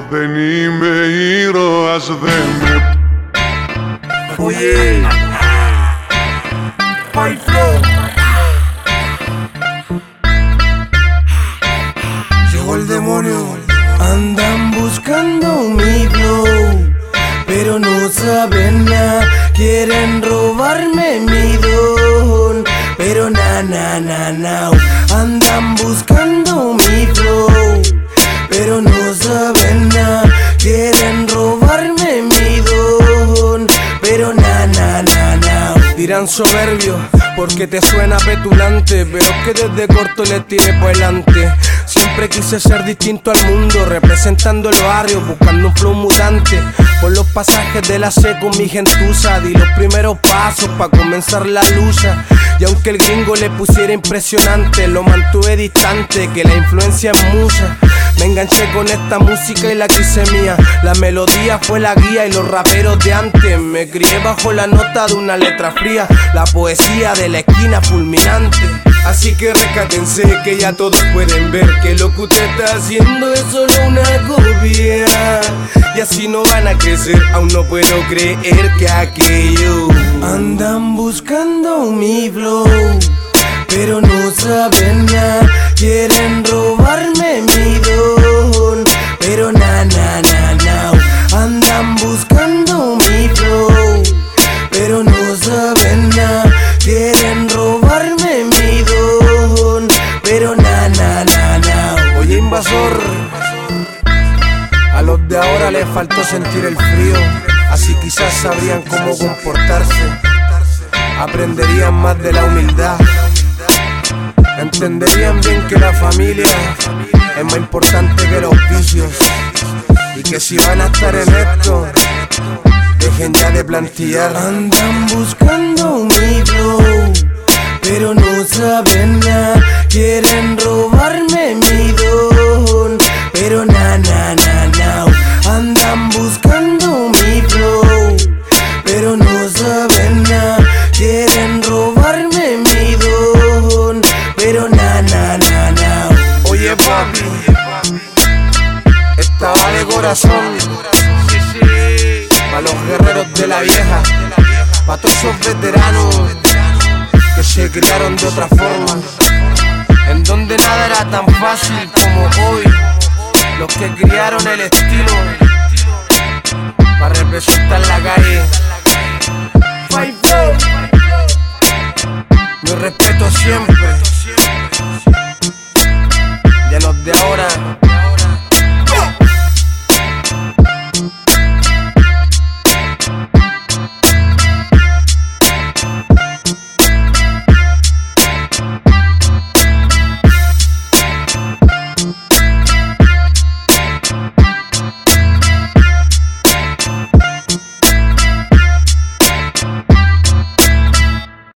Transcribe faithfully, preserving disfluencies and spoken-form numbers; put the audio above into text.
δεν είμαι ήρωας, δεν με... Oye, Five Flow. Llegó el demonio. Andan buscando mi flow, pero no saben nada. Quieren robarme mi don, pero na na na na. Andan buscando mi flow, pero no saben nada. Quieren robarme mi don, pero na na na na. Dirán soberbio porque te suena petulante, pero es que desde corto les tiré por delante. Siempre quise ser distinto al mundo, representando el barrio, buscando un flow mutante. Por los pasajes de la C con mi gentuza, di los primeros pasos pa' comenzar la lucha. Y aunque el gringo le pusiera impresionante, lo mantuve distante, que la influencia es mucha. Me enganché con esta música y la quise mía. La melodía fue la guía y los raperos de antes. Me crié bajo la nota de una letra fría, la poesía de la esquina fulminante. Así que rescátense que ya todos pueden ver que lo que usted está haciendo es solo una copia. Y así no van a crecer, aún no puedo creer que aquello. Andan buscando mi flow, pero no saben nada. Quieren robarme mi don, pero na na na na. Andan buscando mi flow, pero no saben nada. Quieren robarme mi don, pero na na na na. Oye, invasor, a los de ahora les faltó sentir el frío, así quizás sabrían cómo comportarse. Aprenderían más de la humildad, entenderían bien que la familia es más importante que los vicios. Y que si van a estar en esto, dejen ya de plantillar. Andan buscando mi flow, pero no saben nada. Quieren robarme mi don, pero na na na na. Andan buscando mi flow, pero no saben nada. Quieren robarme mi don, pero na na na na. Oye papi, esta va de corazón, pa' los guerreros de la vieja, pa' todos esos veteranos que se criaron de otra forma, en donde nada era tan fácil como hoy. Los que criaron el estilo pa' representar la calle. Five Flow, mi respeto siempre. Y a los de ahora,